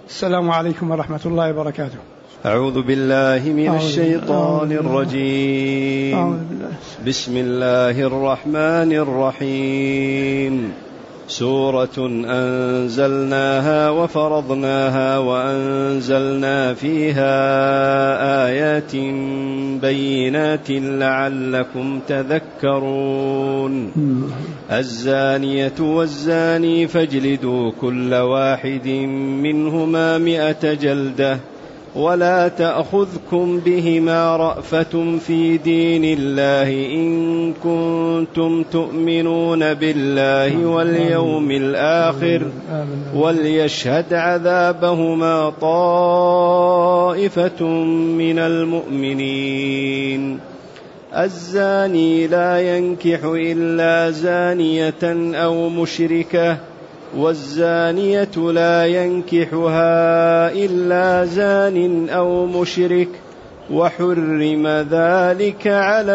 السلام عليكم ورحمة الله وبركاته. أعوذ بالله من الشيطان الرجيم. بسم الله الرحمن الرحيم. سورة أنزلناها وفرضناها وأنزلنا فيها آيات بينات لعلكم تذكرون. الزانية والزاني فاجلدوا كل واحد منهما 100 جلدة ولا تأخذكم بهما رأفة في دين الله إن كنتم تؤمنون بالله واليوم الآخر وليشهد عذابهما طائفة من المؤمنين. الزاني لا ينكح إلا زانية أو مشركة والزانية لا ينكحها إلا زان أو مشرك وحرم ذلك على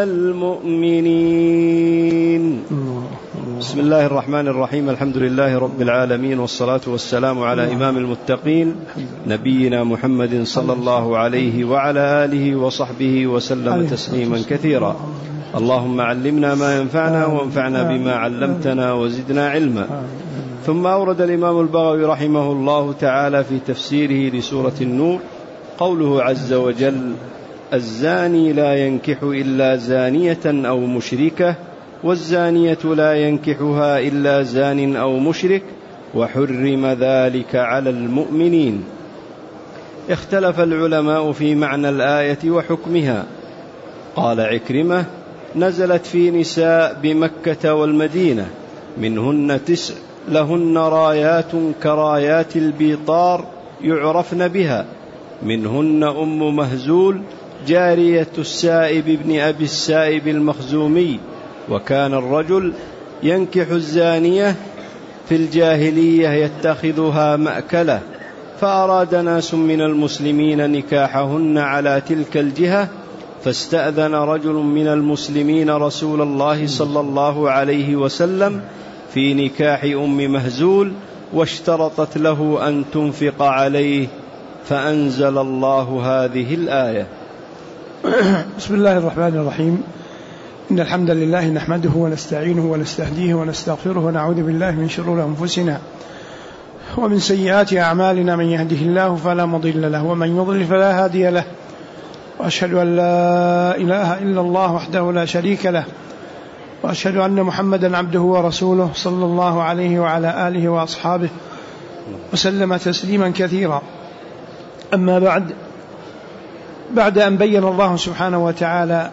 المؤمنين. بسم الله الرحمن الرحيم. الحمد لله رب العالمين والصلاة والسلام على إمام المتقين نبينا محمد صلى الله عليه وعلى آله وصحبه وسلم تسليما كثيرا. اللهم علمنا ما ينفعنا وانفعنا بما علمتنا وزدنا علما. ثم أورد الإمام البغوي رحمه الله تعالى في تفسيره لسورة النور قوله عز وجل: الزاني لا ينكح إلا زانية أو مشركة والزانية لا ينكحها إلا زان أو مشرك وحرم ذلك على المؤمنين. اختلف العلماء في معنى الآية وحكمها. قال عكرمة: نزلت في نساء بمكة والمدينة منهن 9 لهن رايات كرايات البيطار يعرفن بها، منهن أم مهزول جارية السائب بن أبي السائب المخزومي. وكان الرجل ينكح الزانية في الجاهلية يتخذها مأكلة، فأراد ناس من المسلمين نكاحهن على تلك الجهة، فاستأذن رجل من المسلمين رسول الله صلى الله عليه وسلم في نكاح أم مهزول واشترطت له أن تنفق عليه، فأنزل الله هذه الآية. بسم الله الرحمن الرحيم. إن الحمد لله نحمده ونستعينه ونستهديه ونستغفره ونعوذ بالله من شرور أنفسنا ومن سيئات أعمالنا، من يهده الله فلا مضل له ومن يضلل فلا هادي له، وأشهد أن لا إله إلا الله وحده لا شريك له، وأشهد أن محمدا عبده ورسوله صلى الله عليه وعلى آله وأصحابه وسلم تسليما كثيرا. أما بعد أن بين الله سبحانه وتعالى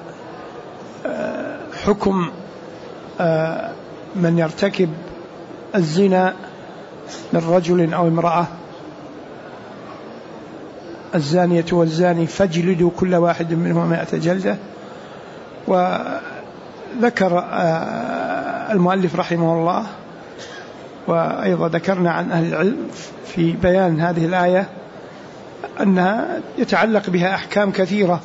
حكم من يرتكب الزنا من رجل أو امرأة: الزانية والزاني فاجلدوا كل واحد منهما 100 جلدة. وذكر المؤلف رحمه الله وأيضا ذكرنا عن أهل العلم في بيان هذه الآية أنها يتعلق بها أحكام كثيرة،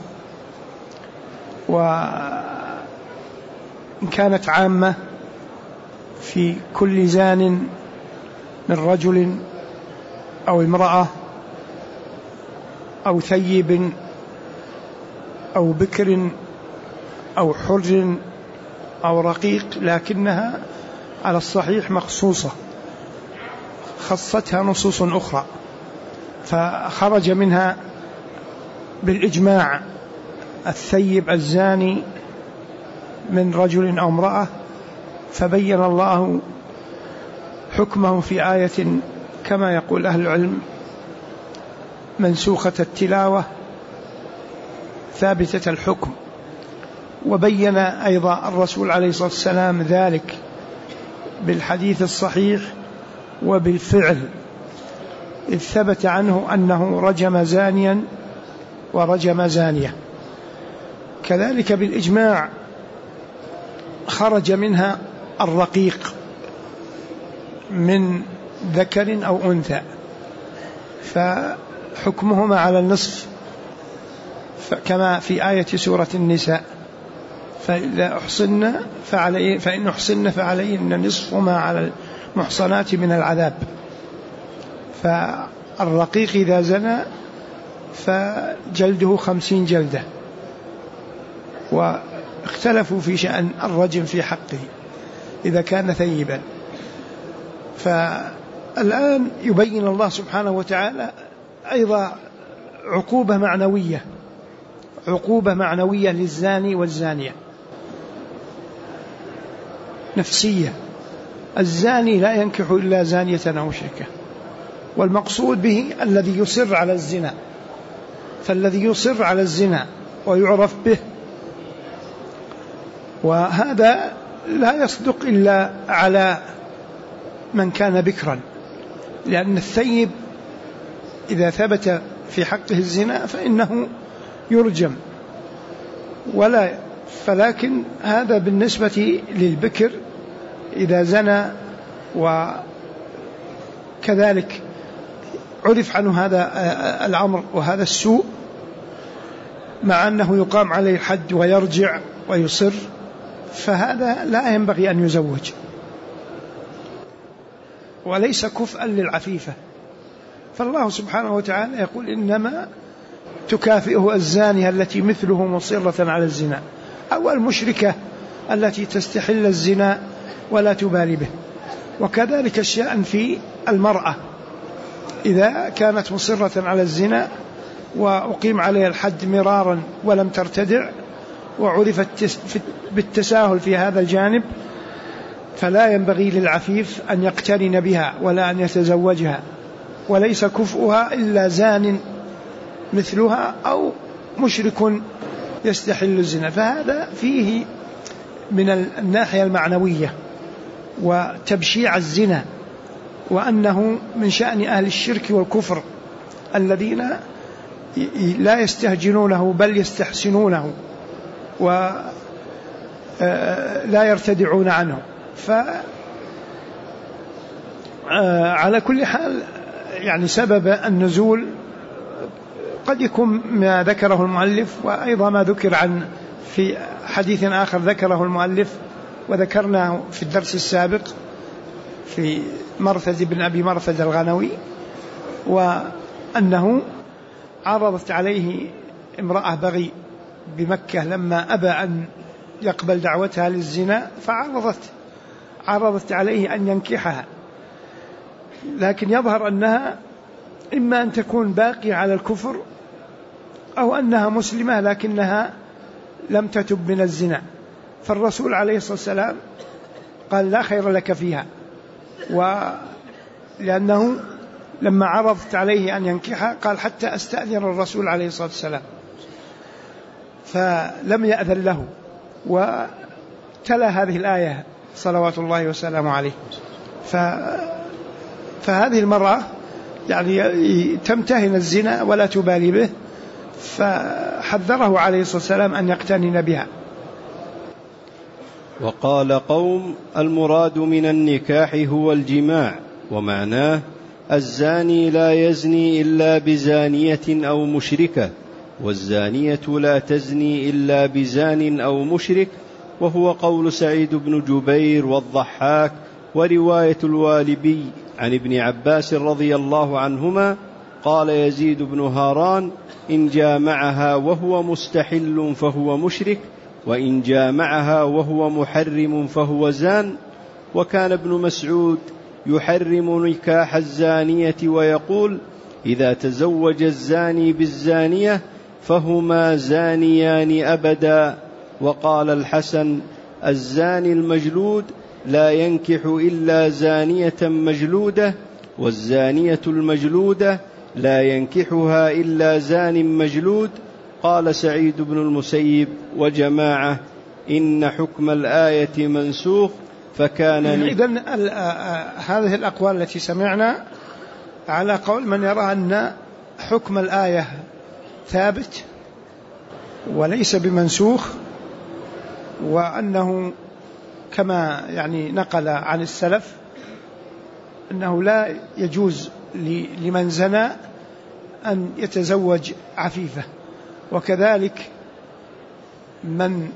وإن كانت عامة في كل زان من رجل أو امرأة أو ثيب أو بكر أو حر أو رقيق، لكنها على الصحيح مخصوصة، خصتها نصوص أخرى، فخرج منها بالإجماع الثيب الزاني من رجل أو امرأة، فبين الله حكمه في آية كما يقول أهل العلم منسوخة التلاوة ثابتة الحكم. وبين أيضا الرسول عليه الصلاة والسلام ذلك بالحديث الصحيح وبالفعل، إذ ثبت عنه أنه رجم زانيا ورجم زانية. كذلك بالإجماع خرج منها الرقيق من ذكر أو أنثى، فحكمهما على النصف كما في آية سورة النساء: فإذا أحصن فإن أحصن فعليهن نصف ما على المحصنات من العذاب. الرقيق إذا زنى فجلده 50 جلدة، واختلفوا في شأن الرجم في حقه إذا كان ثيبا. فالآن يبين الله سبحانه وتعالى أيضا عقوبة معنوية للزاني والزانية نفسية. الزاني لا ينكح إلا زانية أو مشركة، والمقصود به الذي يصر على الزنا، فالذي يصر على الزنا ويعرف به، وهذا لا يصدق إلا على من كان بكرا، لأن الثيب إذا ثبت في حقه الزنا فإنه يرجم، فلكن هذا بالنسبة للبكر إذا زنى وكذلك عرف عنه هذا الأمر وهذا السوء، مع أنه يقام عليه الحد ويرجع ويصر، فهذا لا ينبغي أن يزوج، وليس كفءا للعفيفة. فالله سبحانه وتعالى يقول إنما تكافئه الزانية التي مثله مصرة على الزنا، أو المشركة التي تستحل الزنا ولا تبالي به. وكذلك الشأن في المرأة إذا كانت مصرة على الزنا وأقيم عليها الحد مرارا ولم ترتدع وعرفت بالتساهل في هذا الجانب، فلا ينبغي للعفيف أن يقترن بها ولا أن يتزوجها، وليس كفؤها إلا زان مثلها أو مشرك يستحل الزنا. فهذا فيه من الناحية المعنوية وتبشيع الزنا، وأنه من شأن أهل الشرك والكفر الذين لا يستهجنونه بل يستحسنونه ولا يرتدعون عنه. فعلى كل حال يعني سبب النزول قد يكون ما ذكره المؤلف، وأيضا ما ذكر عن في حديث آخر ذكره المؤلف وذكرناه في الدرس السابق في مرثد بن أبي مرثد الغنوي، وأنه عرضت عليه امرأة بغي بمكة لما أبى أن يقبل دعوتها للزنا، فعرضت عليه أن ينكحها، لكن يظهر أنها إما أن تكون باقية على الكفر أو أنها مسلمة لكنها لم تتب من الزنا. فالرسول عليه الصلاة والسلام قال لا خير لك فيها، ولأنه لما عرضت عليه أن ينكحها قال حتى أستأذن الرسول عليه الصلاة والسلام، فلم يأذن له، وتلا هذه الآية صلوات الله وسلامه عليه. فهذه المرأة يعني تمتهن الزنا ولا تبالي به، فحذره عليه الصلاة والسلام أن يقتنن بها. وقال قوم: المراد من النكاح هو الجماع، ومعناه الزاني لا يزني إلا بزانية أو مشركة، والزانية لا تزني إلا بزان أو مشرك، وهو قول سعيد بن جبير والضحاك ورواية الوالبي عن ابن عباس رضي الله عنهما قال يزيد بن هاران: إن جامعها وهو مستحل فهو مشرك، وإن جامعها وهو محرم فهو زان. وكان ابن مسعود يحرم نكاح الزانية ويقول: إذا تزوج الزاني بالزانية فهما زانيان أبدا. وقال الحسن: الزاني المجلود لا ينكح إلا زانية مجلودة، والزانية المجلودة لا ينكحها إلا زان مجلود. قال سعيد بن المسيب وجماعة: إن حكم الآية منسوخ، فكان إذن هذه الأقوال التي سمعنا على قول من يرى أن حكم الآية ثابت وليس بمنسوخ، وأنه كما يعني نقل عن السلف أنه لا يجوز لمن زنى أن يتزوج عفيفة، وكذلك من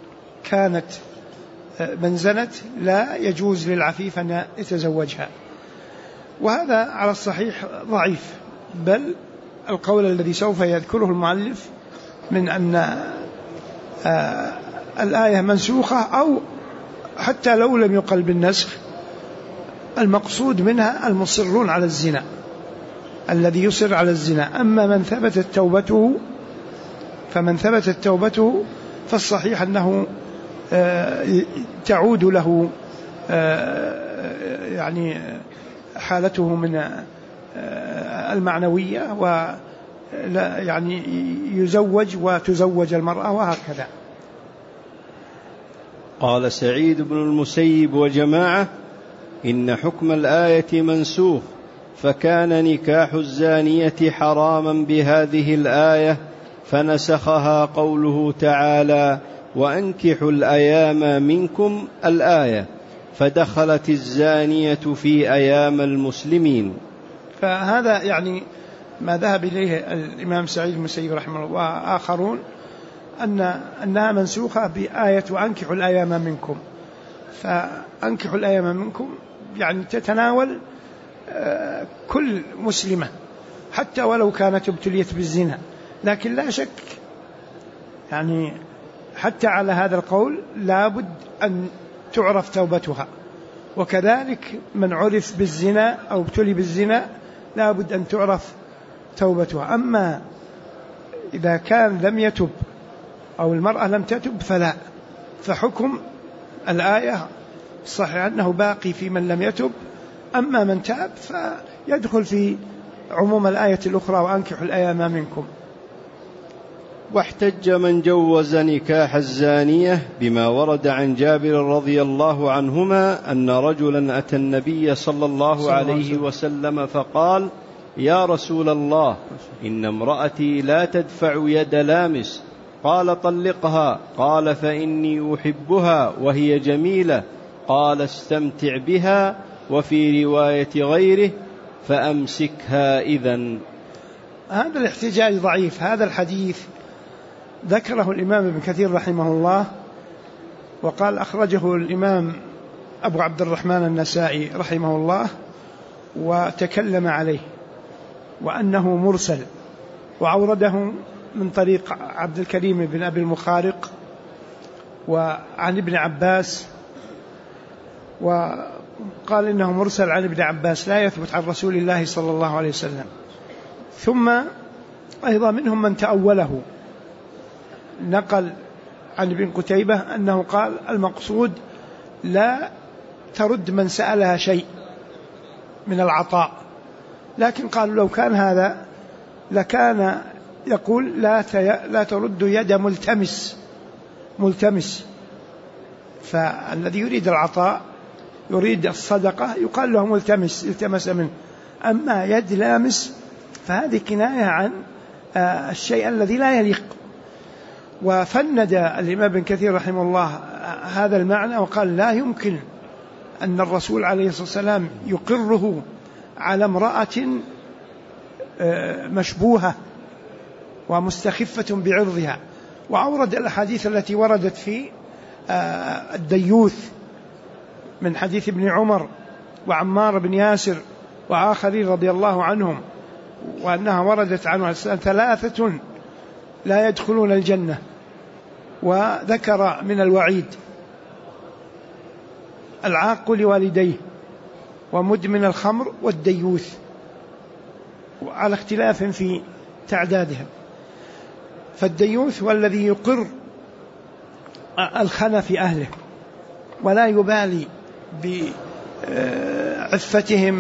زنت لا يجوز للعفيف أن يتزوجها. وهذا على الصحيح ضعيف، بل القول الذي سوف يذكره المؤلف من أن الآية منسوخة، أو حتى لو لم يقل بالنسخ المقصود منها المصرون على الزنا، الذي يصر على الزنا. أما من ثبتت توبته فمن ثبتت توبته فالصحيح أنه تعود له يعني حالته من المعنوية، ولا يعني يزوج وتزوج المرأة وهكذا. قال سعيد بن المسيب وجماعة: إن حكم الآية منسوخ، فكان نكاح الزانية حراما بهذه الآية، فنسخها قوله تعالى: وأنكحوا الأيام منكم الآية، فدخلت الزانية في أيام المسلمين. فهذا يعني ما ذهب إليه الإمام سعيد بن المسيب رحمه الله وآخرون، أنها منسوخة بآية وأنكحوا الأيام منكم. فأنكحوا الأيام منكم يعني تتناول كل مسلمة حتى ولو كانت ابتليت بالزنا، لكن لا شك يعني حتى على هذا القول لابد أن تعرف توبتها، وكذلك من عرف بالزنا أو ابتلي بالزنا لابد أن تعرف توبتها. أما إذا كان لم يتب أو المرأة لم تتب فلا، فحكم الآية صحيح أنه باقي في من لم يتب، أما من تاب فيدخل في عموم الآية الأخرى وأنكحوا الأيام منكم. واحتج من جوز نكاح الزانية بما ورد عن جابر رضي الله عنهما أن رجلا أتى النبي صلى الله عليه وسلم فقال: يا رسول الله، إن امرأتي لا تدفع يد لامس. قال: طلقها. قال: فإني أحبها وهي جميلة. قال: استمتع بها. وفي رواية غيره: فأمسكها إذن. هذا الاحتجاج ضعيف. هذا الحديث ذكره الإمام ابن كثير رحمه الله، وقال أخرجه الإمام أبو عبد الرحمن النسائي رحمه الله وتكلم عليه، وأنه مرسل، وأورده من طريق عبد الكريم بن أبي المخارق وعن ابن عباس، وقال إنه مرسل عن ابن عباس لا يثبت عن رسول الله صلى الله عليه وسلم. ثم أيضا منهم من تأوله، نقل عن ابن قتيبة أنه قال: المقصود لا ترد من سألها شيء من العطاء، لكن قالوا لو كان هذا لكان يقول لا ترد يد ملتمس. فالذي يريد العطاء يريد الصدقة يقال له ملتمس، التمس منه. أما يد لامس فهذه كناية عن الشيء الذي لا يليق. وفند الإمام ابن كثير رحمه الله هذا المعنى وقال: لا يمكن أن الرسول عليه الصلاة والسلام يقره على امرأة مشبوهة ومستخفة بعرضها. وأورد الأحاديث التي وردت في الديوث من حديث ابن عمر وعمار بن ياسر وآخرين رضي الله عنهم، وأنها وردت عنه 3 لا يدخلون الجنة، وذكر من الوعيد: العاق لوالديه، ومدمن الخمر، والديوث، على اختلاف في تعدادهم. فالديوث والذي يقر الخنا في أهله ولا يبالي بعفتهم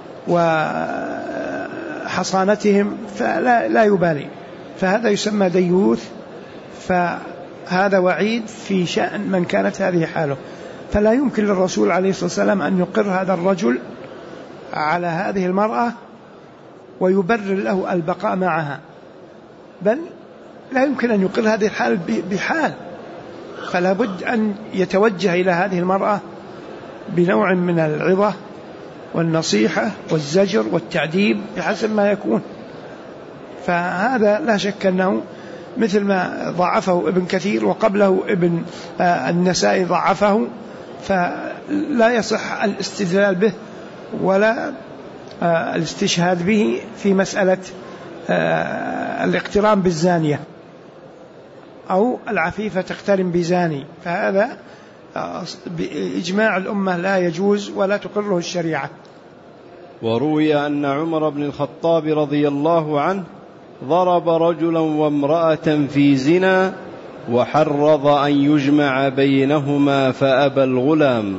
وحصانتهم، فلا يبالي، فهذا يسمى ديوث. فهذا وعيد في شأن من كانت هذه حاله. فلا يمكن للرسول عليه الصلاة والسلام أن يقر هذا الرجل على هذه المرأة ويبرر له البقاء معها، بل لا يمكن أن يقر هذه الحال بحال. فلا بد أن يتوجه إلى هذه المرأة بنوع من العظة والنصيحة والزجر والتعذيب بحسب ما يكون. فهذا لا شك أنه مثل ما ضعفه ابن كثير وقبله ابن النسائي ضعفه، فلا يصح الاستدلال به ولا الاستشهاد به في مسألة الاقتران بالزانية أو العفيفة تقترن بزاني، فهذا بإجماع الأمة لا يجوز ولا تقره الشريعة. وروي أن عمر بن الخطاب رضي الله عنه ضرب رجلا وامرأة في زنا وحرض أن يجمع بينهما فأبى الغلام.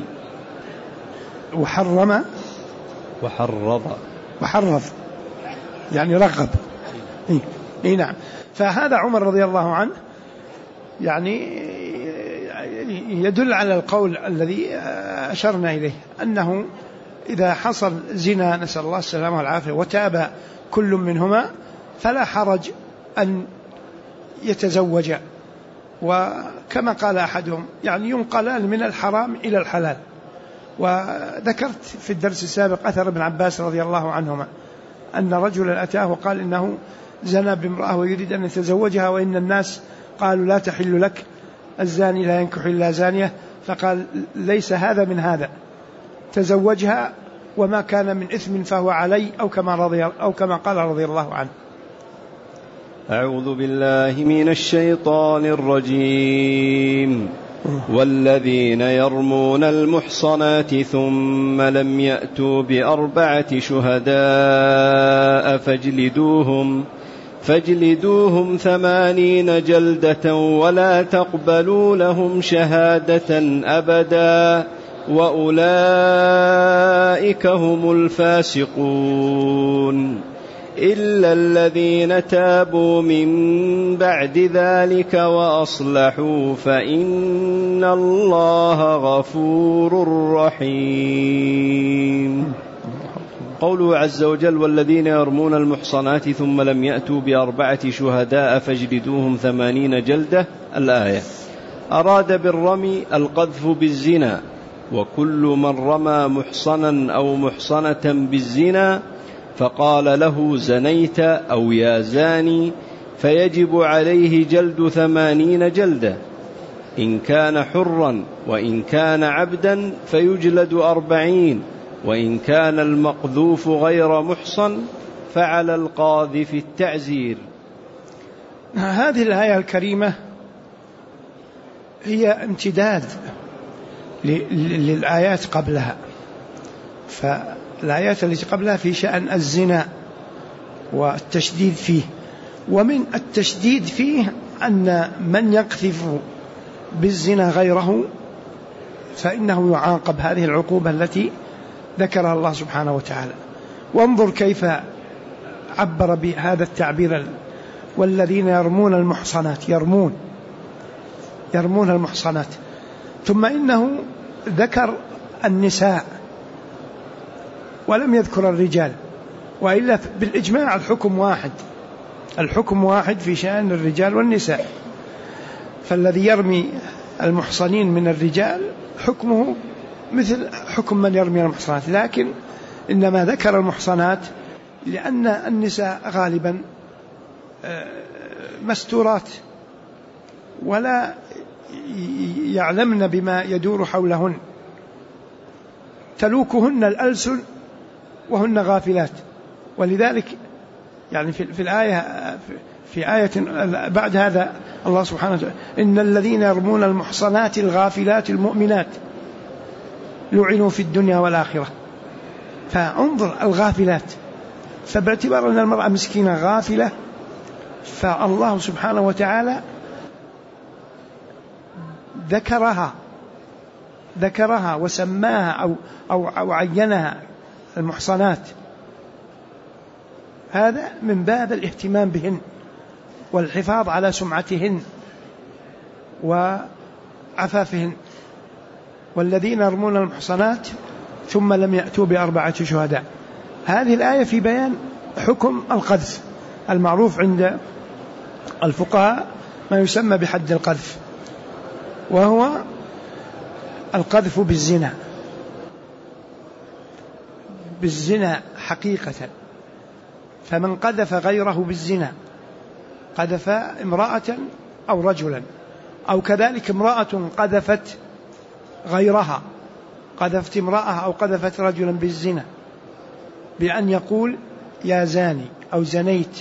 وحرض يعني رغب. نعم. فهذا عمر رضي الله عنه يعني يدل على القول الذي أشرنا إليه، أنه إذا حصل زنا نسأل الله السلامة والعافية وتاب كل منهما فلا حرج أن يتزوج، وكما قال أحدهم يعني ينقلان من الحرام إلى الحلال. وذكرت في الدرس السابق أثر ابن عباس رضي الله عنهما أن رجلا أتاه وقال إنه زنى بامرأة ويريد أن يتزوجها، وإن الناس قالوا لا تحل لك، الزاني لا ينكح إلا زانية، فقال ليس هذا من هذا، تزوجها وما كان من إثم فهو علي، أو كما قال رضي الله عنه. أعوذ بالله من الشيطان الرجيم. والذين يرمون المحصنات ثم لم يأتوا بأربعة شهداء فاجلدوهم 80 جلدة ولا تقبلوا لهم شهادة أبدا وأولئك هم الفاسقون إلا الذين تابوا من بعد ذلك وأصلحوا فإن الله غفور رحيم. قوله عز وجل والذين يرمون المحصنات ثم لم يأتوا بأربعة شهداء فاجلدوهم 80 جلدة، الآية أراد بالرمي القذف بالزنا، وكل من رمى محصنا أو محصنة بالزنا فقال له زنيت أو يا زاني فيجب عليه جلد 80 جلدة، إن كان حرا وإن كان عبدا فيجلد 40، وإن كان المقذوف غير محصن فعلى القاذف التعزير. هذه الآية الكريمة هي امتداد للآيات قبلها، فالآيات التي قبلها في شأن الزنا والتشديد فيه، ومن التشديد فيه أن من يقذف بالزنا غيره فإنه يعاقب هذه العقوبة التي ذكرها الله سبحانه وتعالى. وانظر كيف عبر بهذا التعبير والذين يرمون المحصنات، يرمون المحصنات، ثم إنه ذكر النساء ولم يذكر الرجال، وإلا بالإجماع الحكم واحد في شأن الرجال والنساء، فالذي يرمي المحصنين من الرجال حكمه مثل حكم من يرمي المحصنات، لكن إنما ذكر المحصنات لأن النساء غالبا مستورات ولا يعلمن بما يدور حولهن، تلوكهن الألسن وهن غافلات. ولذلك يعني في الآية في آية بعد هذا الله سبحانه وتعالى إن الذين يرمون المحصنات الغافلات المؤمنات لعنوا في الدنيا والآخرة. فانظر الغافلات، فباعتبار أن المرأة مسكينة غافلة فالله سبحانه وتعالى ذكرها وسماها أو عينها المحصنات، هذا من باب الاهتمام بهن والحفاظ على سمعتهن وعفافهن. والذين يرمون المحصنات ثم لم يأتوا بأربعة شهداء، هذه الآية في بيان حكم القذف المعروف عند الفقهاء ما يسمى بحد القذف، وهو القذف بالزنا حقيقة. فمن قذف غيره بالزنا، قذف امرأة أو رجلا، أو كذلك امرأة قذفت غيرها، قذفت امرأة أو قذفت رجلا بأن يقول يا زاني أو زنيت.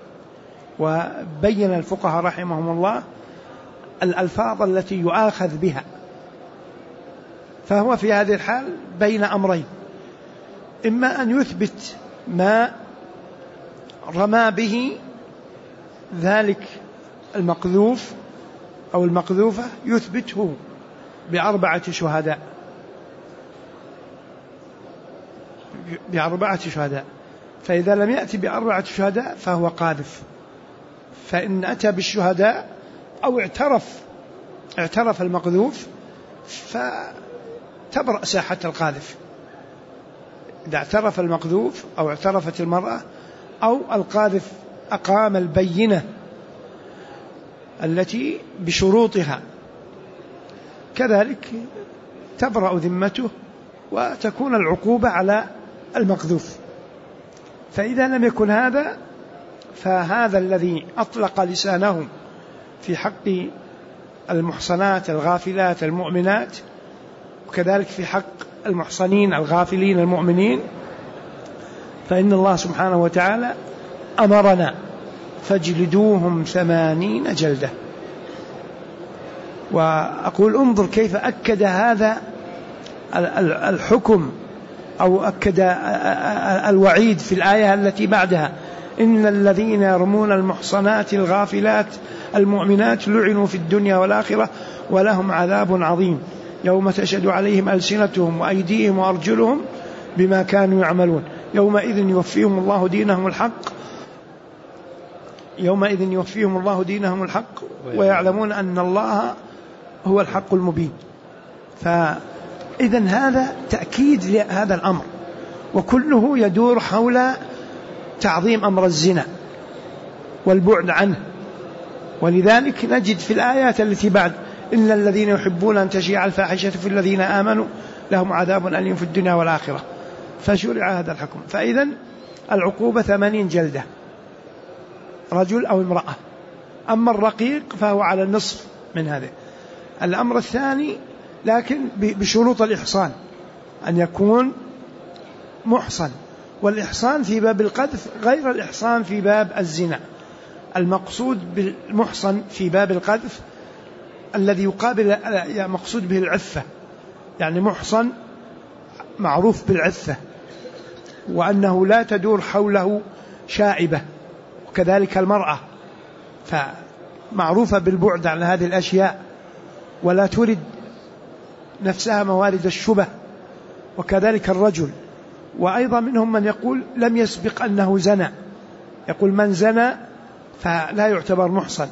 وبين الفقهاء رحمهم الله الألفاظ التي يؤاخذ بها، فهو في هذه الحال بين أمرين: إما أن يثبت ما رمى به ذلك المقذوف أو المقذوفة، يثبته ب4 شهداء، فإذا لم يأتي ب4 شهداء فهو قاذف. فإن أتى بالشهداء أو اعترف المقذوف فتبرأ ساحة القاذف. إذا اعترف المقذوف أو اعترفت المرأة أو القاذف أقام البينة التي بشروطها، كذلك تبرأ ذمته وتكون العقوبة على المقذوف. فإذا لم يكن هذا، فهذا الذي أطلق لسانه في حق المحصنات الغافلات المؤمنات، وكذلك في حق المحصنين الغافلين المؤمنين، فإن الله سبحانه وتعالى أمرنا فاجلدوهم 80 جلدة. وأقول انظر كيف أكد هذا الحكم أو أكد الوعيد في الآية التي بعدها: إن الذين يرمون المحصنات الغافلات المؤمنات لعنوا في الدنيا والآخرة ولهم عذاب عظيم يوم تشهد عليهم ألسنتهم وأيديهم وأرجلهم بما كانوا يعملون يومئذ يوفيهم الله دينهم الحق ويعلمون أن الله هو الحق المبين. فإذن هذا تأكيد لهذا الأمر، وكله يدور حول تعظيم أمر الزنا والبعد عنه. ولذلك نجد في الآيات التي بعد: إن الذين يحبون أن تشيع الفاحشة في الذين آمنوا لهم عذاب أليم في الدنيا والآخرة، فشرع هذا الحكم. فإذن العقوبة 80 جلدة، رجل أو امرأة. أما الرقيق فهو على النصف من هذا. الأمر الثاني لكن بشروط الإحصان، أن يكون محصن. والإحصان في باب القذف غير الإحصان في باب الزنا. المقصود بالمحصن في باب القذف الذي يقابل مقصود به العفة، يعني محصن معروف بالعفة، وأنه لا تدور حوله شائبة، وكذلك المرأة فمعروفة بالبعد عن هذه الأشياء ولا ترد نفسها موارد الشبه، وكذلك الرجل. وأيضا منهم من يقول لم يسبق أنه زنى، يقول من زنى فلا يعتبر محصن.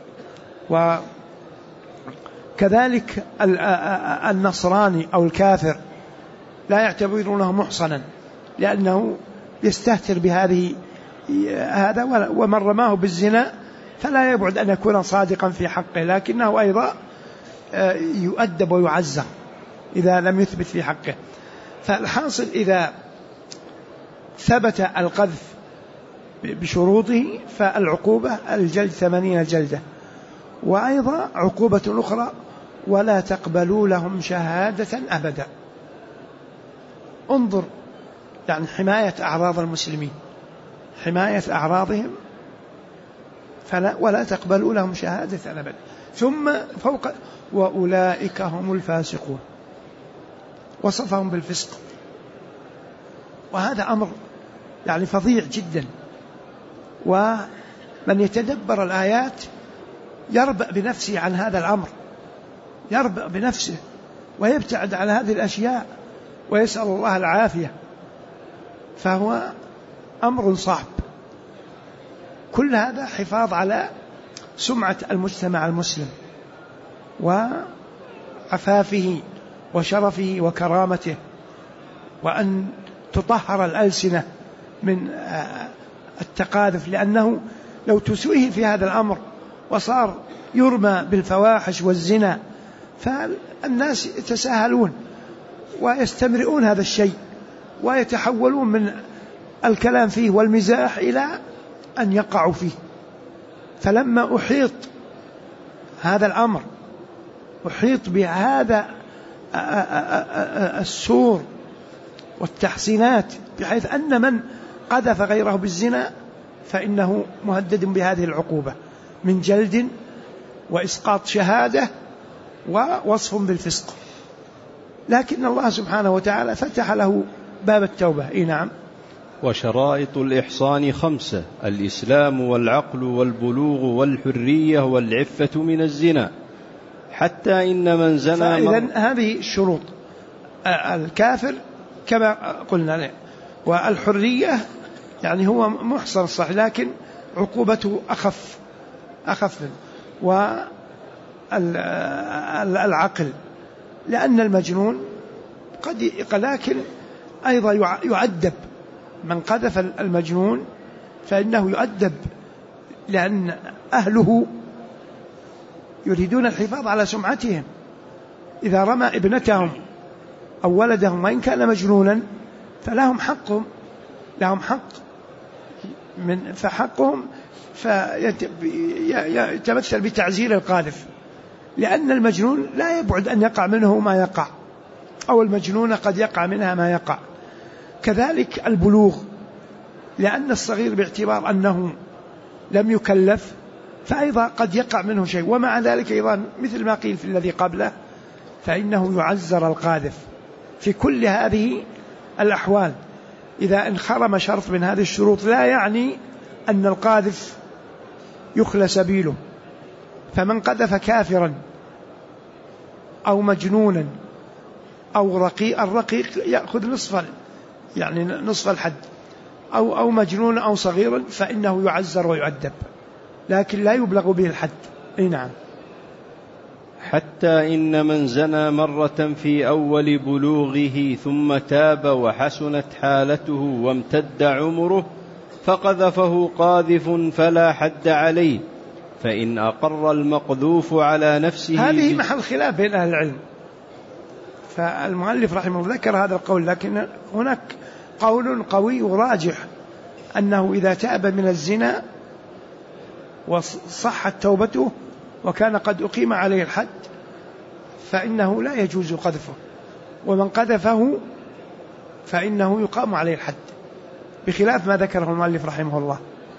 وكذلك النصراني أو الكافر لا يعتبرونه محصنا، لأنه يستهتر بهذه هذا، ومن رماه بالزنا فلا يبعد أن يكون صادقا في حقه، لكنه أيضا يؤدب ويعزر إذا لم يثبت في حقه. فالحاصل إذا ثبت القذف بشروطه فالعقوبة الجلد 80 جلدة. وأيضا عقوبة أخرى: ولا تقبلوا لهم شهادة أبدا. انظر، يعني حماية أعراض المسلمين، حماية أعراضهم، ولا تقبلوا لهم شهادة أبدا. ثم فوق: وأولئك هم الفاسقون، وصفهم بالفسق. وهذا أمر يعني فظيع جدا، ومن يتدبر الآيات يربأ بنفسه عن هذا الأمر، يربأ بنفسه ويبتعد عن هذه الأشياء ويسأل الله العافية. فهو أمر صعب. كل هذا حفاظ على سمعة المجتمع المسلم وعفافه وشرفه وكرامته، وأن تطهر الألسنة من التقاذف، لأنه لو تسويه في هذا الأمر وصار يرمى بالفواحش والزنا فالناس يتساهلون ويستمرئون هذا الشيء ويتحولون من الكلام فيه والمزاح إلى أن يقعوا فيه. فلما أحيط هذا الأمر، أحيط بهذا السور والتحسينات بحيث أن من قذف غيره بالزنا فإنه مهدد بهذه العقوبة من جلد وإسقاط شهادة ووصف بالفسق. لكن الله سبحانه وتعالى فتح له باب التوبة. نعم. وشرائط الإحصان 5: الإسلام والعقل والبلوغ والحرية والعفة من الزنا، حتى إن من زنى. فإذن هذه الشروط: الكافر كما قلنا، والحرية يعني هو محصن صح لكن عقوبته أخف منه، والعقل لأن المجنون لكن أيضا يعذب. من قذف المجنون فإنه يؤدب، لأن أهله يريدون الحفاظ على سمعتهم. إذا رمى ابنتهم أو ولدهم وإن كان مجنونا فلهم حقهم، فحقهم يتمثل بتعزير القاذف، لأن المجنون لا يبعد أن يقع منه ما يقع، أو المجنونة قد يقع منها ما يقع. كذلك البلوغ، لأن الصغير باعتبار أنه لم يكلف فأيضا قد يقع منه شيء، ومع ذلك أيضا مثل ما قيل في الذي قبله فإنه يعزر القاذف. في كل هذه الأحوال إذا انخرم شرط من هذه الشروط لا يعني أن القاذف يخلى سبيله. فمن قذف كافرا أو مجنونا أو الرقيق يأخذ نصف الحد، أو مجنون أو صغيرا فإنه يعزر ويعذب، لكن لا يبلغ به الحد. نعم. حتى إن من زنى مرة في أول بلوغه ثم تاب وحسنت حالته وامتد عمره فقذفه قاذف فلا حد عليه، فإن أقر المقذوف على نفسه. هذه محل خلاف بين أهل العلم، فالمؤلف رحمه الله ذكر هذا القول، لكن هناك قول قوي وراجح أنه إذا تاب من الزنا وصحت توبته وكان قد أقيم عليه الحد فإنه لا يجوز قذفه، ومن قذفه فإنه يقام عليه الحد، بخلاف ما ذكره المؤلف رحمه الله.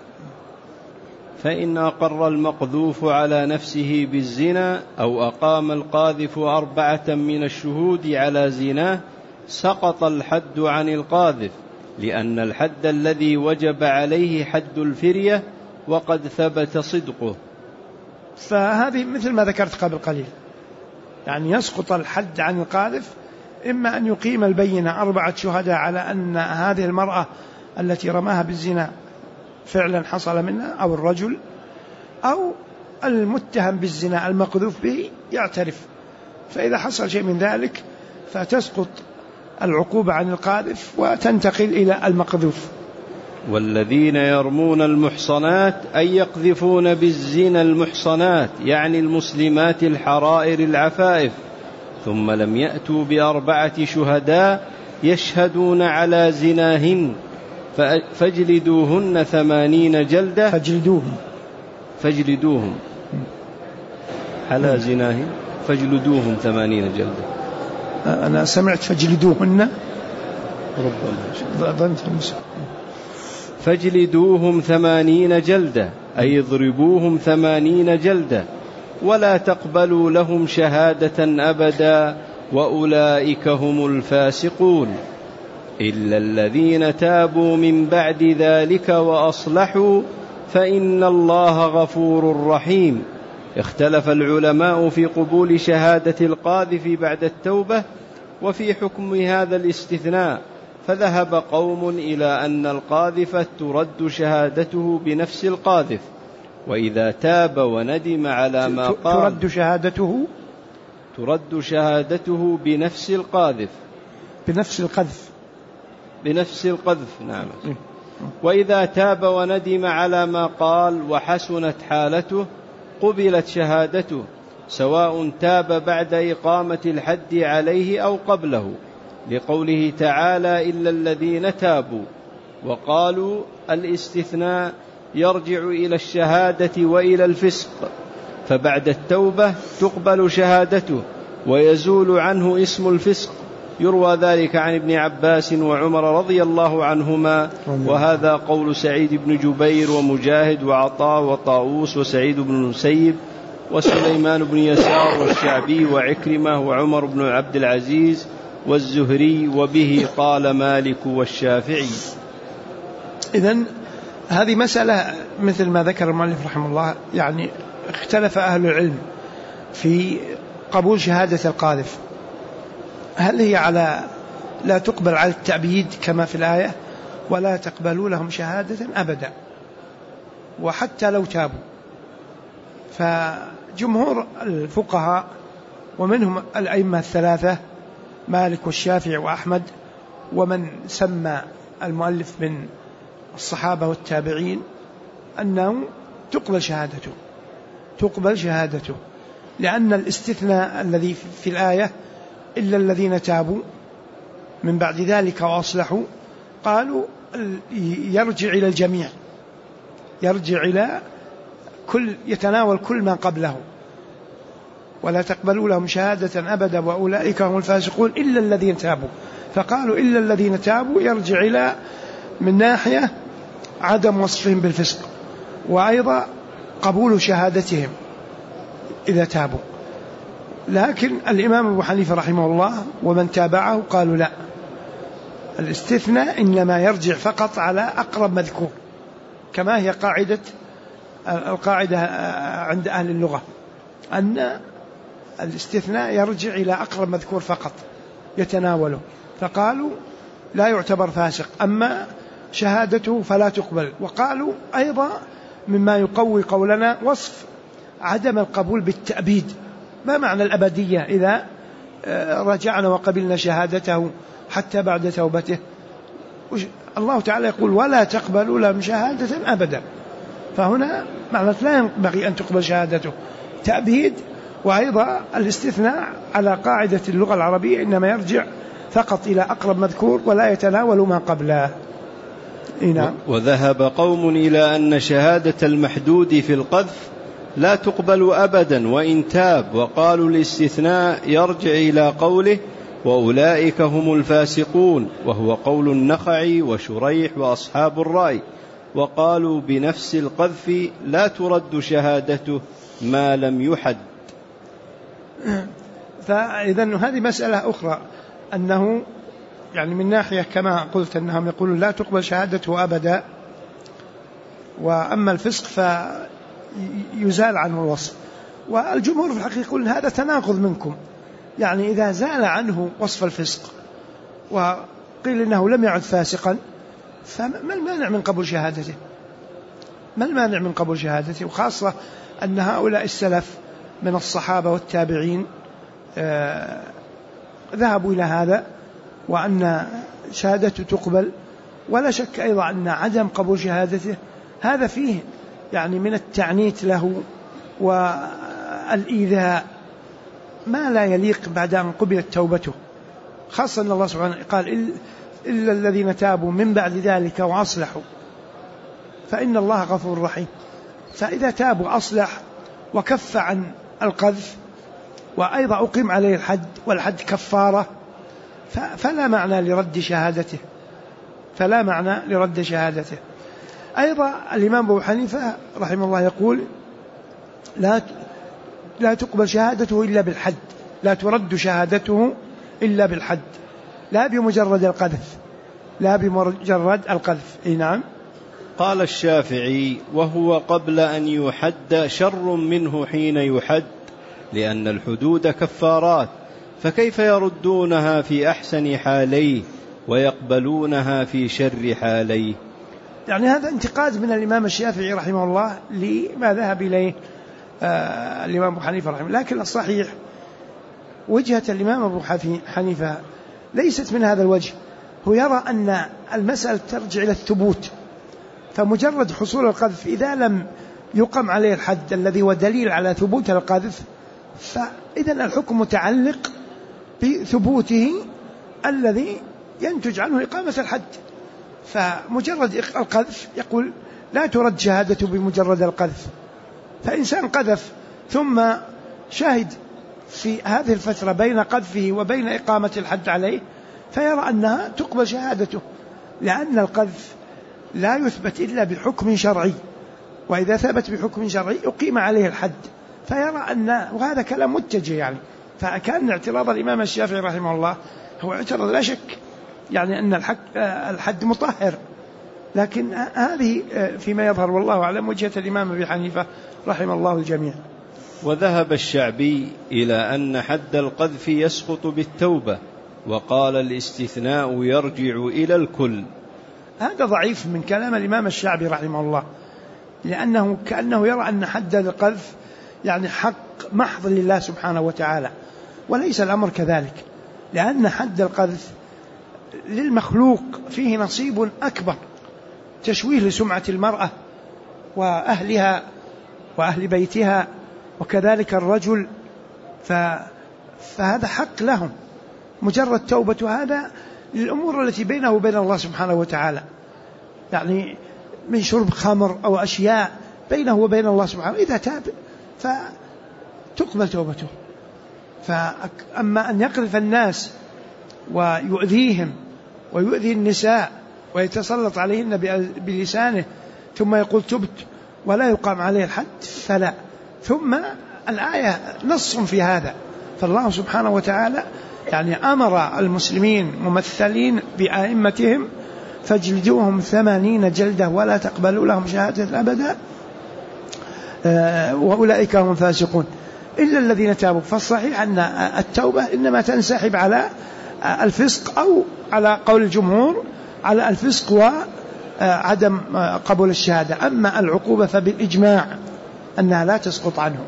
فإن أقر المقذوف على نفسه بالزنا أو أقام القاذف 4 من الشهود على زناه سقط الحد عن القاذف، لأن الحد الذي وجب عليه حد الفرية وقد ثبت صدقه. فهذه مثل ما ذكرت قبل قليل، يعني يسقط الحد عن القاذف إما أن يقيم البينة 4 شهداء على أن هذه المرأة التي رماها بالزنا فعلا حصل منها، أو الرجل، أو المتهم بالزنا المقذوف به يعترف. فإذا حصل شيء من ذلك فتسقط العقوبة عن القاذف وتنتقل إلى المقذوف. والذين يرمون المحصنات أي يقذفون بالزنا المحصنات، يعني المسلمات الحرائر العفائف، ثم لم يأتوا ب4 شهداء يشهدون على زناهن فاجلدوهن 80 جلدة. فاجلدوهم على زناهن فاجلدوهم 80 جلدة. أنا سمعت فاجلدوهن فاجلدوهم 80 جلدة أي اضربوهم 80 جلدة، ولا تقبلوا لهم شهادة أبدا وأولئك هم الفاسقون، إلا الذين تابوا من بعد ذلك وأصلحوا فإن الله غفور رحيم. اختلف العلماء في قبول شهادة القاذف بعد التوبة وفي حكم هذا الاستثناء، فذهب قوم إلى أن القاذف ترد شهادته بنفس القاذف، وإذا تاب وندم على ما قال ترد شهادته بنفس القاذف بنفس القذف. نعم. وإذا تاب وندم على ما قال وحسنت حالته قبلت شهادته، سواء تاب بعد إقامة الحد عليه أو قبله، لقوله تعالى إلا الذين تابوا. وقالوا الاستثناء يرجع إلى الشهادة وإلى الفسق، فبعد التوبة تقبل شهادته ويزول عنه اسم الفسق، يروى ذلك عن ابن عباس وعمر رضي الله عنهما، وهذا قول سعيد بن جبير ومجاهد وعطاء وطاووس وسعيد بن المسيب وسليمان بن يسار والشعبي وعكرمة وعمر بن عبد العزيز والزهري، وبه قال مالك والشافعي. إذن هذه مسألة مثل ما ذكر المؤلف رحمه الله، يعني اختلف أهل العلم في قبول شهادة القاذف، هل هي على لا تقبل على التأبيد كما في الآية ولا تقبلوا لهم شهادة أبدا وحتى لو تابوا. فجمهور الفقهاء ومنهم الأئمة الثلاثة مالك والشافعي وأحمد ومن سمى المؤلف من الصحابة والتابعين أنه تقبل شهادته، لأن الاستثناء الذي في الآية إلا الذين تابوا من بعد ذلك وأصلحوا، قالوا يرجع إلى الجميع، يرجع إلى يتناول كل ما قبله، ولا تقبلوا لهم شهادة أبدا وأولئك هم الفاسقون إلا الذين تابوا. فقالوا إلا الذين تابوا يرجع إلى من ناحية عدم وصفهم بالفسق، وأيضا قبول شهادتهم إذا تابوا. لكن الإمام أبو حنيفة رحمه الله ومن تابعه قالوا لا، الاستثناء إنما يرجع فقط على أقرب مذكور، كما هي القاعدة عند أهل اللغة أن الاستثناء يرجع إلى أقرب مذكور فقط يتناوله، فقالوا لا يعتبر فاسق، أما شهادته فلا تقبل. وقالوا أيضا مما يقوي قولنا وصف عدم القبول بالتأبيد، ما معنى الأبدية إذا رجعنا وقبلنا شهادته حتى بعد توبته؟ الله تعالى يقول ولا تقبلوا لهم شهادة أبدا، فهنا معنى لا ينبغي أن تقبل شهادته تأبيد. وأيضا الاستثناء على قاعدة اللغة العربية إنما يرجع فقط إلى أقرب مذكور ولا يتناول ما قبله. وذهب قوم إلى أن شهادة المحدود في القذف لا تقبل أبدا وإن تاب، وقالوا الاستثناء يرجع إلى قوله وأولئك هم الفاسقون، وهو قول النخعي وشريح وأصحاب الرأي، وقالوا بنفس القذف لا ترد شهادته ما لم يحد. فإذن هذه مسألة أخرى، أنه يعني من ناحية كما قلت أنهم يقولون لا تقبل شهادته أبدا، وأما الفسق فيزال عنه الوصف. والجمهور في الحقيقة يقول هذا تناقض منكم، يعني إذا زال عنه وصف الفسق وقيل إنه لم يعد فاسقا فما المانع من قبول شهادته؟ ما المانع من قبول شهادته؟ وخاصة أن هؤلاء السلف من الصحابة والتابعين ذهبوا إلى هذا وأن شهادته تقبل. ولا شك أيضا أن عدم قبول شهادته هذا فيه يعني من التعنيت له والإيذاء ما لا يليق بعد أن قبلت توبته، خاصة أن الله سبحانه قال إلا الذين تابوا من بعد ذلك وأصلحوا فإن الله غفور رحيم. فإذا تاب وأصلح وكف عن القذف وأيضا أقيم عليه الحد والحد كفارة فلا معنى لرد شهادته. أيضا الإمام أبو حنيفة رحمه الله يقول لا تقبل شهادته إلا بالحد، لا ترد شهادته إلا بالحد، لا بمجرد القذف. نعم. قال الشافعي وهو قبل أن يحد شر منه حين يحد، لأن الحدود كفارات، فكيف يردونها في أحسن حاليه ويقبلونها في شر حاليه؟ يعني هذا انتقاد من الإمام الشافعي رحمه الله لما ذهب إليه الإمام أبو حنيفة رحمه الله. لكن الصحيح وجهة الإمام أبو حنيفة ليست من هذا الوجه، هو يرى أن المسألة ترجع إلى الثبوت، فمجرد حصول القذف إذا لم يقم عليه الحد الذي هو دليل على ثبوت القذف فإذا الحكم متعلق بثبوته الذي ينتج عنه إقامة الحد. فمجرد القذف يقول لا ترد شهادته بمجرد القذف. فإنسان قذف ثم شاهد في هذه الفترة بين قذفه وبين إقامة الحد عليه فيرى أنها تقبل شهادته، لأن القذف لا يثبت إلا بحكم شرعي، وإذا ثبت بحكم شرعي أقيم عليه الحد، فيرى أن، وهذا كلام متجه يعني. فكان اعتراض الإمام الشافعي رحمه الله هو اعتراض لا شك يعني أن الحد مطهر، لكن هذه فيما يظهر والله أعلم وجهة الإمام أبي حنيفة رحمه الله الجميع. وذهب الشعبي إلى أن حد القذف يسقط بالتوبة، وقال الاستثناء يرجع إلى الكل. هذا ضعيف من كلام الإمام الشعبي رحمه الله، لأنه كأنه يرى أن حد القذف يعني حق محض لله سبحانه وتعالى، وليس الأمر كذلك، لأن حد القذف للمخلوق فيه نصيب أكبر، تشويه لسمعة المرأة وأهلها وأهل بيتها، وكذلك الرجل، فهذا حق لهم. مجرد توبة هذا للأمور التي بينه وبين الله سبحانه وتعالى، يعني من شرب خمر أو أشياء بينه وبين الله سبحانه، إذا تاب فتقبل توبته. فأما أن يقذف الناس ويؤذيهم ويؤذي النساء ويتسلط عليهن بلسانه ثم يقول تبت ولا يقام عليه الحد فلا. ثم الآية نص في هذا، فالله سبحانه وتعالى يعني أمر المسلمين ممثلين بأئمتهم فاجلدوهم 80 جلدة ولا تقبلوا لهم شهادة أبدا وأولئك هم فاسقون إلا الذين تابوا. فالصحيح أن التوبة إنما تنسحب على الفسق، أو على قول الجمهور على الفسق وعدم قبول الشهادة. أما العقوبة فبالإجماع أنها لا تسقط عنه.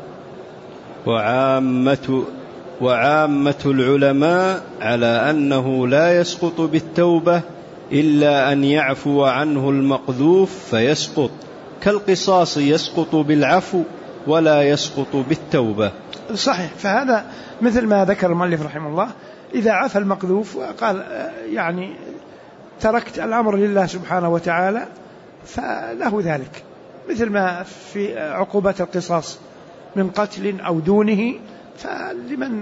وعامة العلماء على أنه لا يسقط بالتوبة إلا أن يعفو عنه المقذوف فيسقط، كالقصاص يسقط بالعفو ولا يسقط بالتوبة. صحيح، فهذا مثل ما ذكر المؤلف رحمه الله، إذا عفى المقذوف وقال يعني تركت الأمر لله سبحانه وتعالى فله ذلك، مثل ما في عقوبة القصاص من قتل أو دونه، فلمن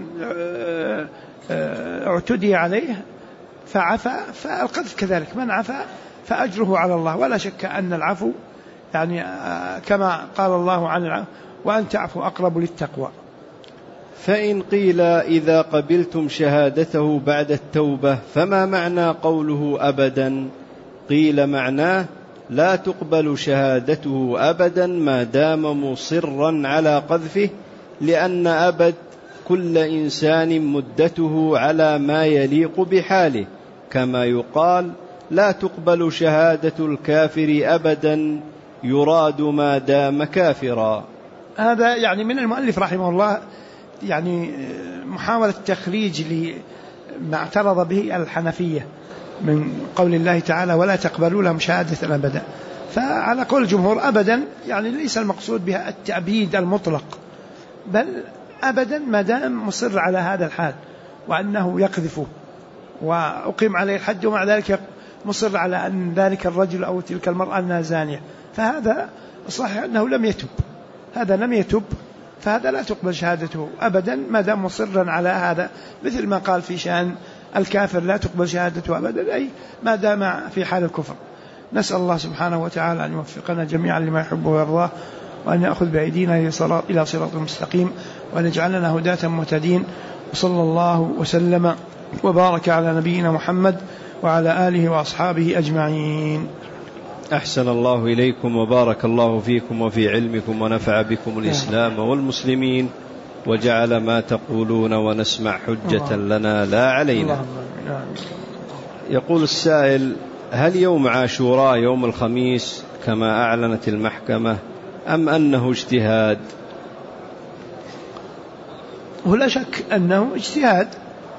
اعتدي عليه فعفى فالقذف كذلك، من عفى فأجره على الله. ولا شك أن العفو يعني كما قال الله عن العفو وأن تعفو أقرب للتقوى. فإن قيل إذا قبلتم شهادته بعد التوبة فما معنى قوله أبدا؟ قيل معناه لا تقبل شهادته أبدا ما دام مصرا على قذفه، لأن أبد كل إنسان مدته على ما يليق بحاله، كما يقال لا تقبل شهادة الكافر أبدا يراد ما دام كافرا. هذا يعني من المؤلف رحمه الله يعني محاولة تخريج لما اعترض به الحنفية من قول الله تعالى ولا تقبلوا لهم شهادة أبدا. فعلى قول الجمهور أبدا يعني ليس المقصود بها التأبيد المطلق، بل أبدا ما دام مصر على هذا الحال وأنه يقذفه وأقيم عليه الحد، ومع ذلك مصر على أن ذلك الرجل أو تلك المرأة أنها زانية، فهذا صحيح أنه لم يتب، هذا لم يتب، فهذا لا تقبل شهادته أبدا ما دام مصرا على هذا، مثل ما قال في شأن الكافر لا تقبل شهادته أبدا، أي ما دام في حال الكفر. نسأل الله سبحانه وتعالى أن يوفقنا جميعا لما يحبه ويرضاه، وأن يأخذ بأيدينا إلى صراط مستقيم، وأن يجعلنا هداة مهتدين. وصلى الله وسلم وبارك على نبينا محمد وعلى آله وأصحابه أجمعين. أحسن الله إليكم وبارك الله فيكم وفي علمكم ونفع بكم الإسلام والمسلمين، وجعل ما تقولون ونسمع حجة لنا لا علينا. يقول السائل: هل يوم عاشوراء يوم الخميس كما أعلنت المحكمة أم أنه اجتهاد؟ ولا شك أنه اجتهاد،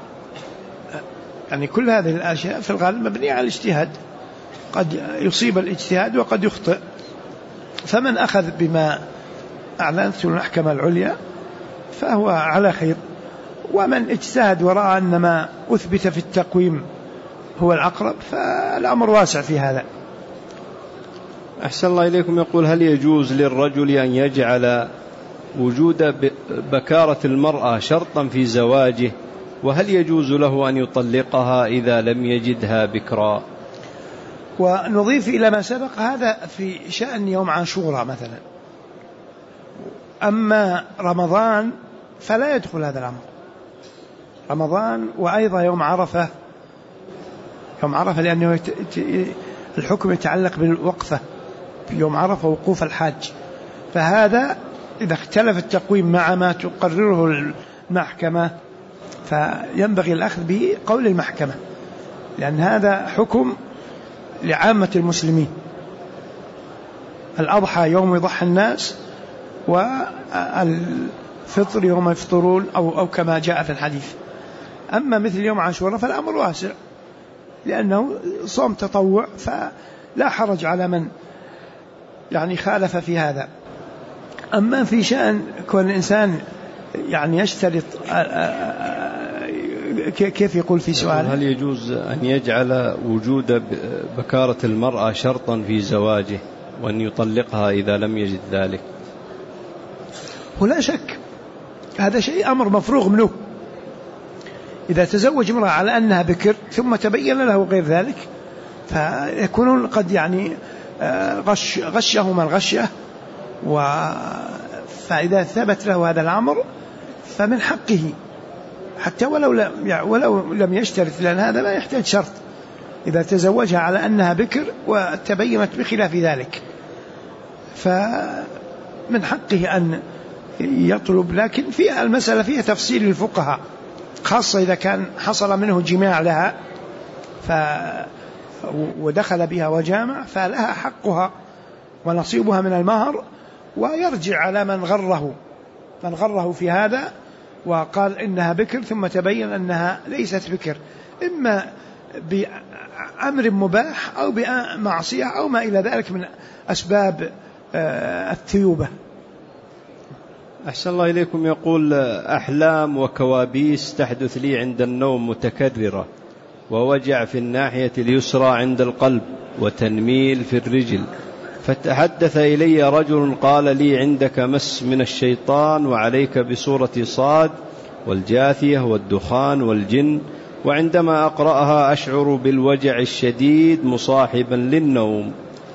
يعني كل هذه الأشياء في الغالب مبنية على الاجتهاد، قد يصيب الاجتهاد وقد يخطئ، فمن أخذ بما أعلنته المحكمة العليا فهو على خير، ومن اجتهد ورأى أن ما أثبت في التقويم هو الأقرب فالأمر واسع في هذا. أحسن الله إليكم. يقول: هل يجوز للرجل أن يجعل وجود بكارة المرأة شرطا في زواجه وهل يجوز له أن يطلقها إذا لم يجدها بكرا؟ ونضيف إلى ما سبق هذا في شأن يوم عاشوراء مثلا. أما رمضان فلا يدخل هذا الأمر، رمضان وأيضا يوم عرفة، يوم عرفة لأنه الحكم يتعلق بالوقفة في يوم عرفة وقوف الحاج، فهذا إذا اختلف التقويم مع ما تقرره المحكمة فينبغي الأخذ بقول المحكمة، لأن هذا حكم لعامة المسلمين. الأضحى يوم يضحى الناس، والفطر يوم يفطرون أو كما جاء في الحديث. أما مثل يوم عاشوراء فالأمر واسع لأنه صوم تطوع، فلا حرج على من يعني خالف في هذا. أما في شأن كون الإنسان يعني يشترط، كيف يقول في سؤال هل يجوز أن يجعل وجود بكارة المرأة شرطا في زواجه وأن يطلقها إذا لم يجد ذلك؟ ولا شك هذا شيء أمر مفروغ منه. إذا تزوج امرأة على أنها بكر ثم تبين له غير ذلك فيكونون قد يعني غشهما الغشية، فإذا ثبت له هذا الأمر فمن حقه حتى ولو لم يشترط، لأن هذا لا يحتاج شرط. إذا تزوجها على أنها بكر وتبينت بخلاف ذلك فمن حقه أن يطلب. لكن في المسألة فيها تفصيل للفقهاء، خاصة إذا كان حصل منه جماع لها ودخل بها وجامع فلها حقها ونصيبها من المهر، ويرجع على من غره في هذا وقال إنها بكر ثم تبين أنها ليست بكر، إما بأمر مباح أو بمعصية أو ما إلى ذلك من أسباب الثيوبة. أحسن الله إليكم. يقول: أحلام وكوابيس تحدث لي عند النوم متكررة، ووجع في الناحية اليسرى عند القلب، وتنميل في الرجل. فتحدث إلي رجل قال لي: عندك مس من الشيطان، وعليك بسورة صاد والجاثية والدخان والجن، وعندما أقرأها أشعر بالوجع الشديد مصاحبا للنوم.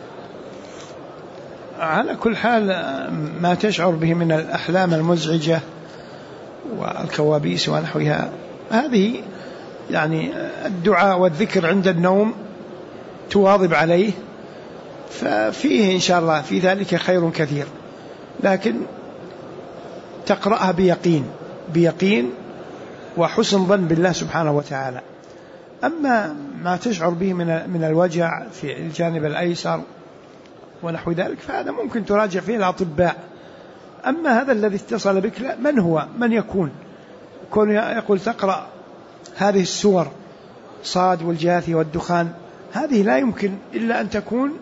على كل حال ما تشعر به من الأحلام المزعجة والكوابيس ونحوها هذه يعني الدعاء والذكر عند النوم تواظب عليه، ففيه إن شاء الله في ذلك خير كثير، لكن تقرأها بيقين وحسن ظن بالله سبحانه وتعالى. أما ما تشعر به من الوجع في الجانب الأيسر ونحو ذلك فهذا ممكن تراجع فيه الأطباء. أما هذا الذي اتصل بك لا، من هو من يكون يقول تقرأ هذه السور صاد والجاثي والدخان، هذه لا يمكن إلا أن تكون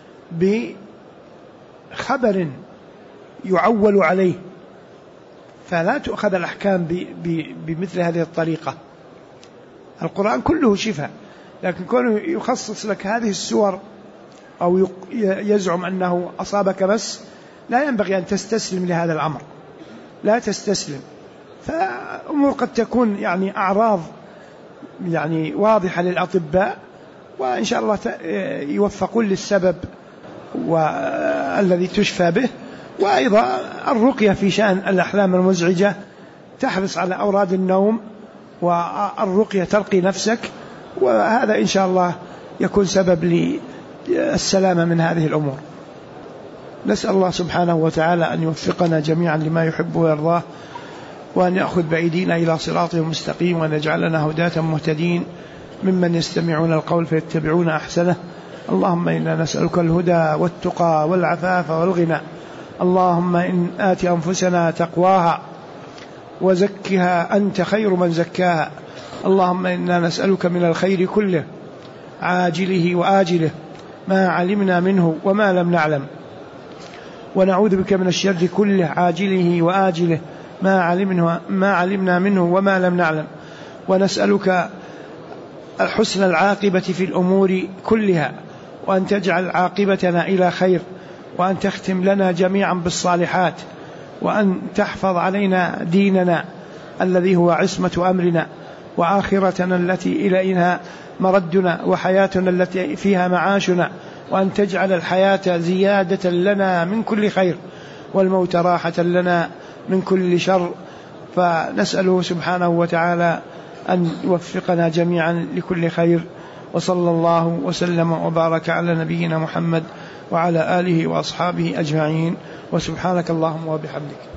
بخبر يعول عليه، فلا تؤخذ الأحكام بمثل هذه الطريقة. القرآن كله شفاء، لكن كونه يخصص لك هذه السور أو يزعم أنه أصابك بس، لا ينبغي أن تستسلم لهذا الأمر، لا تستسلم. فأمور قد تكون يعني أعراض يعني واضحة للأطباء، وإن شاء الله يوفقون للسبب والذي تشفى به. وأيضا الرقية في شأن الأحلام المزعجة تحرص على أوراد النوم والرقية ترقي نفسك، وهذا إن شاء الله يكون سبب للسلامة من هذه الأمور. نسأل الله سبحانه وتعالى أن يوفقنا جميعا لما يحب ويرضاه، وأن يأخذ بأيدينا إلى صراطه المستقيم، وأن يجعلنا هداة مهتدين ممن يستمعون القول فيتبعون أحسنه. اللهم إنا نسألك الهدى والتقى والعفاف والغنى. اللهم إن آت أنفسنا تقواها وزكها أنت خير من زكاها. اللهم إنا نسألك من الخير كله عاجله وآجله ما علمنا منه وما لم نعلم، ونعوذ بك من الشر كله عاجله وآجله ما علمنا منه وما لم نعلم، ونسألك الحسن العاقبة في الأمور كلها، وأن تجعل عاقبتنا إلى خير، وأن تختم لنا جميعا بالصالحات، وأن تحفظ علينا ديننا الذي هو عصمة أمرنا، وآخرتنا التي إليها مردنا وحياتنا التي فيها معاشنا، وأن تجعل الحياة زيادة لنا من كل خير والموت راحة لنا من كل شر. فنسأله سبحانه وتعالى أن يوفقنا جميعا لكل خير. وصلى الله وسلم وبارك على نبينا محمد وعلى آله وأصحابه أجمعين. وسبحانك اللهم وبحمدك.